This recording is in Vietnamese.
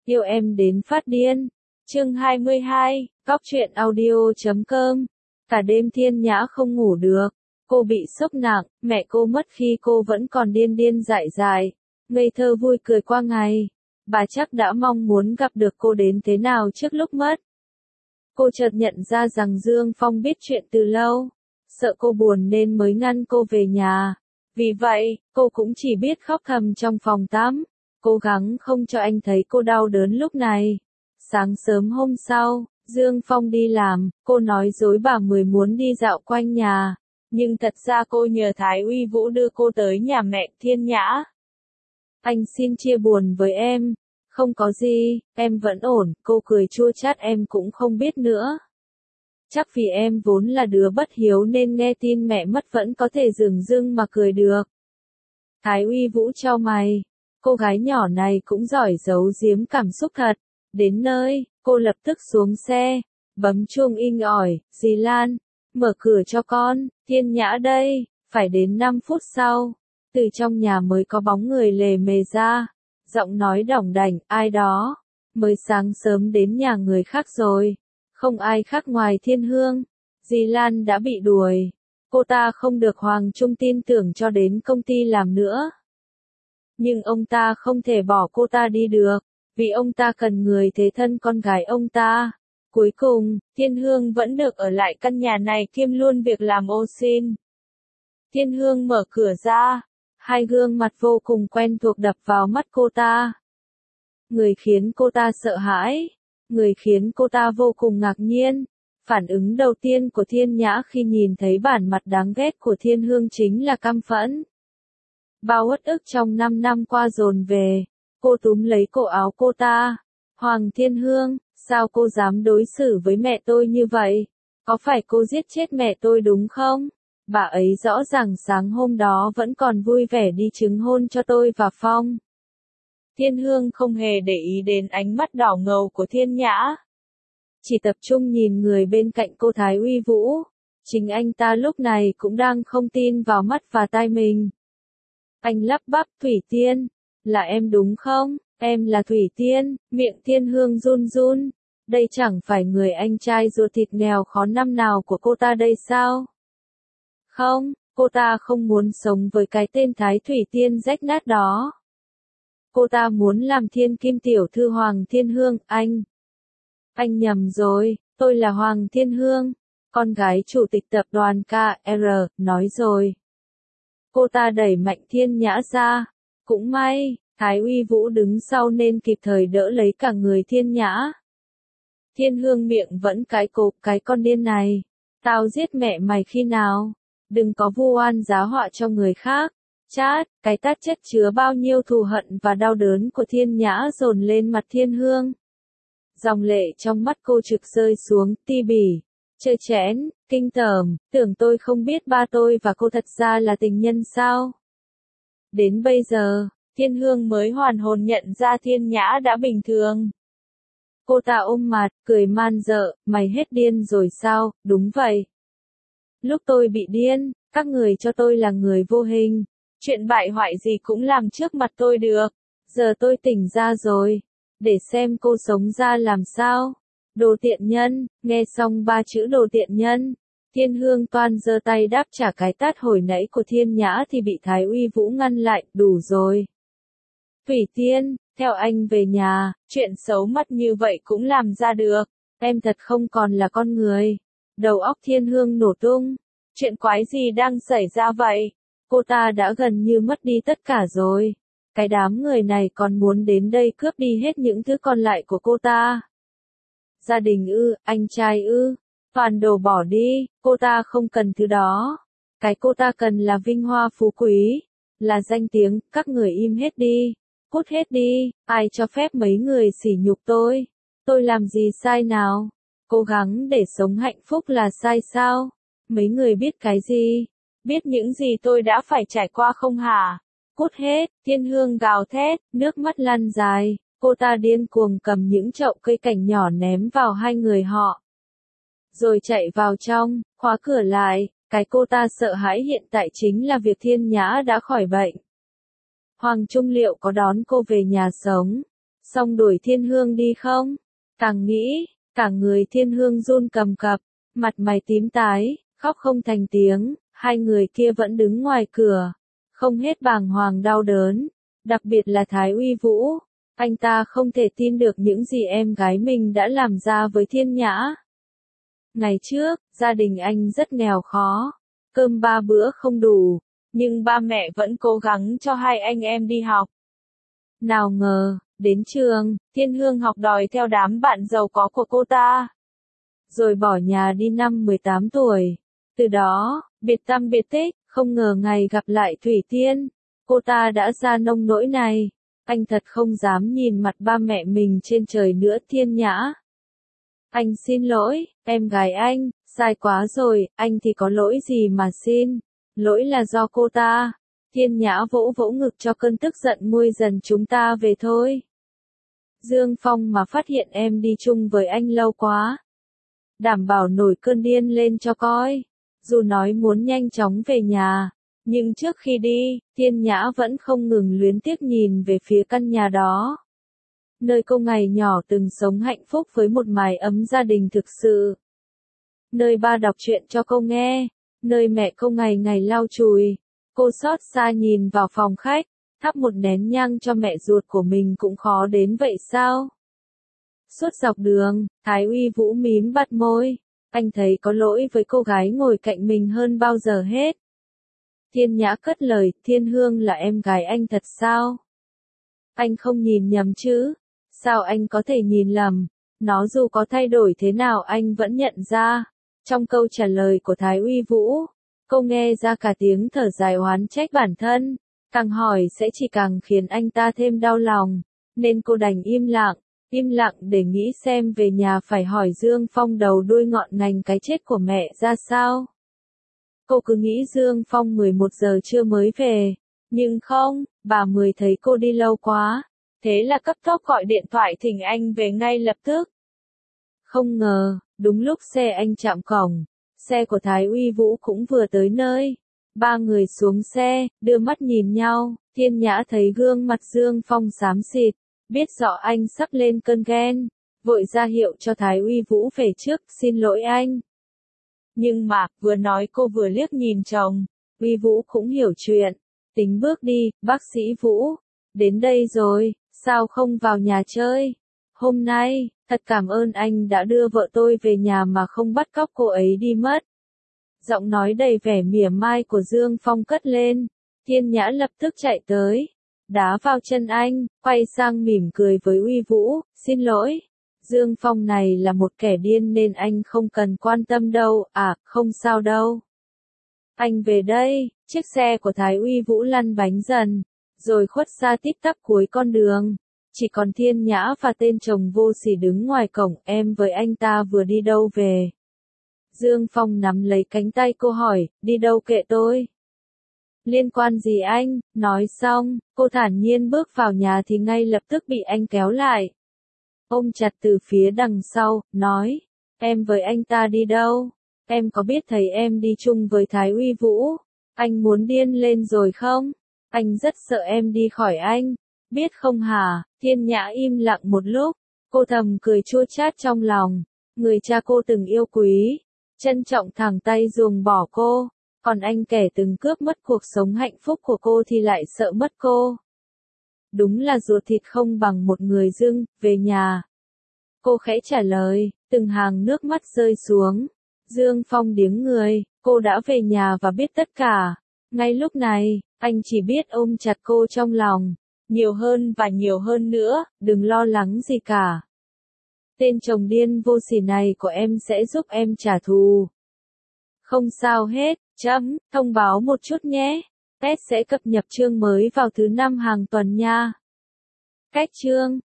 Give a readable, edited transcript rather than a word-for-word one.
Yêu em đến phát điên. Chương 22, Góc truyện audio.com. Cả đêm Thiên Nhã không ngủ được. Cô bị sốc nặng, mẹ cô mất khi cô vẫn còn điên điên dại dại, ngây thơ vui cười qua ngày. Bà chắc đã mong muốn gặp được cô đến thế nào trước lúc mất. Cô chợt nhận ra rằng Dương Phong biết chuyện từ lâu, sợ cô buồn nên mới ngăn cô về nhà. Vì vậy, cô cũng chỉ biết khóc thầm trong phòng tắm, cố gắng không cho anh thấy cô đau đớn lúc này. Sáng sớm hôm sau, Dương Phong đi làm, cô nói dối bà Mười muốn đi dạo quanh nhà, nhưng thật ra cô nhờ Thái Uy Vũ đưa cô tới nhà mẹ Thiên Nhã. Anh xin chia buồn với em. Không có gì, em vẫn ổn, cô cười chua chát, em cũng không biết nữa. Chắc vì em vốn là đứa bất hiếu nên nghe tin mẹ mất vẫn có thể dửng dưng mà cười được. Thái Uy Vũ chau mày, cô gái nhỏ này cũng giỏi giấu giếm cảm xúc thật. Đến nơi, cô lập tức xuống xe, bấm chuông inh ỏi, dì Lan, mở cửa cho con, Thiên Nhã đây. Phải đến 5 phút sau, từ trong nhà mới có bóng người lề mề ra, giọng nói đỏng đảnh, ai đó, mới sáng sớm đến nhà người khác rồi, không ai khác ngoài Thiên Hương. Dì Lan đã bị đuổi, cô ta không được Hoàng Trung tin tưởng cho đến công ty làm nữa. Nhưng ông ta không thể bỏ cô ta đi được, vì ông ta cần người thế thân con gái ông ta. Cuối cùng, Thiên Hương vẫn được ở lại căn nhà này kiêm luôn việc làm ô sin. Thiên Hương mở cửa ra, hai gương mặt vô cùng quen thuộc đập vào mắt cô ta. Người khiến cô ta sợ hãi, người khiến cô ta vô cùng ngạc nhiên. Phản ứng đầu tiên của Thiên Nhã khi nhìn thấy bản mặt đáng ghét của Thiên Hương chính là căm phẫn. Bao uất ức trong 5 năm qua dồn về, cô túm lấy cổ áo cô ta. Hoàng Thiên Hương, sao cô dám đối xử với mẹ tôi như vậy? Có phải cô giết chết mẹ tôi đúng không? Bà ấy rõ ràng sáng hôm đó vẫn còn vui vẻ đi chứng hôn cho tôi và Phong. Thiên Hương không hề để ý đến ánh mắt đỏ ngầu của Thiên Nhã, chỉ tập trung nhìn người bên cạnh cô Thái Uy Vũ. Chính anh ta lúc này cũng đang không tin vào mắt và tai mình. Anh lắp bắp, Thủy Tiên, là em đúng không? Em là Thủy Tiên. Miệng Thiên Hương run run. Đây chẳng phải người anh trai ruột thịt nghèo khó năm nào của cô ta đây sao? Không, cô ta không muốn sống với cái tên Thái Thủy Tiên rách nát đó. Cô ta muốn làm thiên kim tiểu thư Hoàng Thiên Hương. Anh nhầm rồi, tôi là Hoàng Thiên Hương, con gái chủ tịch tập đoàn KR, nói rồi. Cô ta đẩy mạnh Thiên Nhã ra. Cũng may, Thái Uy Vũ đứng sau nên kịp thời đỡ lấy cả người Thiên Nhã. Thiên Hương miệng vẫn cái cộp, cái con điên này. Tao giết mẹ mày khi nào? Đừng có vu oan giá họa cho người khác. Chát, cái tát chất chứa bao nhiêu thù hận và đau đớn của Thiên Nhã dồn lên mặt Thiên Hương. Dòng lệ trong mắt cô trực rơi xuống, ti bỉ, chơ chẽn, kinh tởm, tưởng tôi không biết ba tôi và cô thật ra là tình nhân sao? Đến bây giờ, Thiên Hương mới hoàn hồn nhận ra Thiên Nhã đã bình thường. Cô ta ôm mặt, cười man dợ, mày hết điên rồi sao? Đúng vậy. Lúc tôi bị điên, các người cho tôi là người vô hình. Chuyện bại hoại gì cũng làm trước mặt tôi được. Giờ tôi tỉnh ra rồi. Để xem cô sống ra làm sao. Đồ tiện nhân. Nghe xong 3 chữ đồ tiện nhân, Thiên Hương toan giơ tay đáp trả cái tát hồi nãy của Thiên Nhã thì bị Thái Uy Vũ ngăn lại. Đủ rồi. Thủy Tiên, theo anh về nhà. Chuyện xấu mắt như vậy cũng làm ra được. Em thật không còn là con người. Đầu óc Thiên Hương nổ tung. Chuyện quái gì đang xảy ra vậy? Cô ta đã gần như mất đi tất cả rồi. Cái đám người này còn muốn đến đây cướp đi hết những thứ còn lại của cô ta. Gia đình ư, anh trai ư, toàn đồ bỏ đi, cô ta không cần thứ đó. Cái cô ta cần là vinh hoa phú quý, là danh tiếng. Các người im hết đi, cút hết đi, ai cho phép mấy người sỉ nhục tôi? Tôi làm gì sai nào? Cố gắng để sống hạnh phúc là sai sao? Mấy người biết cái gì? Biết những gì tôi đã phải trải qua không hả? Cút hết, Thiên Hương gào thét, nước mắt lăn dài, cô ta điên cuồng cầm những chậu cây cảnh nhỏ ném vào hai người họ. Rồi chạy vào trong, khóa cửa lại, cái cô ta sợ hãi hiện tại chính là việc Thiên Nhã đã khỏi bệnh. Hoàng Trung liệu có đón cô về nhà sống? xong đuổi Thiên Hương đi không? Càng nghĩ, cả người Thiên Hương run cầm cập, mặt mày tím tái, khóc không thành tiếng, hai người kia vẫn đứng ngoài cửa, không hết bàng hoàng đau đớn, đặc biệt là Thái Uy Vũ, anh ta không thể tin được những gì em gái mình đã làm ra với Thiên Nhã. Ngày trước, gia đình anh rất nghèo khó, cơm 3 bữa không đủ, nhưng ba mẹ vẫn cố gắng cho hai anh em đi học. Nào ngờ, đến trường, Thiên Hương học đòi theo đám bạn giàu có của cô ta, rồi bỏ nhà đi năm 18 tuổi. Từ đó, biệt tăm biệt tích, không ngờ ngày gặp lại Thủy Tiên, cô ta đã ra nông nỗi này. Anh thật không dám nhìn mặt ba mẹ mình trên trời nữa. Thiên Nhã. Anh xin lỗi, em gái anh, sai quá rồi, anh thì có lỗi gì mà xin, lỗi là do cô ta. Thiên Nhã vỗ vỗ ngực cho cơn tức giận nguôi dần. Chúng ta về thôi. Dương Phong mà phát hiện em đi chung với anh lâu quá, đảm bảo nổi cơn điên lên cho coi. Dù nói muốn nhanh chóng về nhà, nhưng trước khi đi, Thiên Nhã vẫn không ngừng luyến tiếc nhìn về phía căn nhà đó. Nơi cô ngày nhỏ từng sống hạnh phúc với một mái ấm gia đình thực sự. Nơi ba đọc truyện cho cô nghe, nơi mẹ cô ngày ngày lau chùi. Cô xót xa nhìn vào phòng khách, thắp một nén nhang cho mẹ ruột của mình cũng khó đến vậy sao? Suốt dọc đường, Thái Uy Vũ mím bặt môi. Anh thấy có lỗi với cô gái ngồi cạnh mình hơn bao giờ hết. Thiên Nhã cất lời, Thiên Hương là em gái anh thật sao? Anh không nhìn nhầm chứ? Sao anh có thể nhìn lầm? Nó dù có thay đổi thế nào anh vẫn nhận ra. Trong câu trả lời của Thái Uy Vũ, cô nghe ra cả tiếng thở dài oán trách bản thân. Càng hỏi sẽ chỉ càng khiến anh ta thêm đau lòng, nên cô đành im lặng để nghĩ xem về nhà phải hỏi Dương Phong đầu đuôi ngọn ngành cái chết của mẹ ra sao. Cô cứ nghĩ Dương Phong 11 giờ trưa mới về, nhưng không, bà Mười thấy cô đi lâu quá, thế là cấp tốc gọi điện thoại thỉnh anh về ngay lập tức. Không ngờ, đúng lúc xe anh chạm cổng, xe của Thái Uy Vũ cũng vừa tới nơi. Ba người xuống xe, đưa mắt nhìn nhau, Thiên Nhã thấy gương mặt Dương Phong xám xịt, biết rõ anh sắp lên cơn ghen, vội ra hiệu cho Thái Uy Vũ về trước, xin lỗi anh. Nhưng mà, vừa nói cô vừa liếc nhìn chồng, Uy Vũ cũng hiểu chuyện, tính bước đi, bác sĩ Vũ, đến đây rồi, sao không vào nhà chơi? Hôm nay, thật cảm ơn anh đã đưa vợ tôi về nhà mà không bắt cóc cô ấy đi mất. Giọng nói đầy vẻ mỉa mai của Dương Phong cất lên, Thiên Nhã lập tức chạy tới, đá vào chân anh, quay sang mỉm cười với Uy Vũ, xin lỗi. Dương Phong này là một kẻ điên nên anh không cần quan tâm đâu, không sao đâu. Anh về đây, chiếc xe của Thái Uy Vũ lăn bánh dần, rồi khuất xa tít tắp cuối con đường. Chỉ còn Thiên Nhã và tên chồng vô sỉ đứng ngoài cổng, em với anh ta vừa đi đâu về? Dương Phong nắm lấy cánh tay cô hỏi, đi đâu kệ tôi? Liên quan gì anh? Nói xong, cô thản nhiên bước vào nhà thì ngay lập tức bị anh kéo lại. Ôm chặt từ phía đằng sau, nói, em với anh ta đi đâu? Em có biết thấy em đi chung với Thái Uy Vũ? Anh muốn điên lên rồi không? Anh rất sợ em đi khỏi anh. Biết không hả? Thiên Nhã im lặng một lúc, cô thầm cười chua chát trong lòng. Người cha cô từng yêu quý, trân trọng thẳng tay ruồng bỏ cô, còn anh kẻ từng cướp mất cuộc sống hạnh phúc của cô thì lại sợ mất cô. Đúng là ruột thịt không bằng một người dưng, về nhà. Cô khẽ trả lời, từng hàng nước mắt rơi xuống. Dương Phong điếng người, cô đã về nhà và biết tất cả. Ngay lúc này, anh chỉ biết ôm chặt cô trong lòng. Nhiều hơn và nhiều hơn nữa, đừng lo lắng gì cả. Tên chồng điên vô sỉ này của em sẽ giúp em trả thù. Không sao hết, thông báo một chút nhé. Tết sẽ cập nhật chương mới vào thứ 5 hàng tuần nha. Cách chương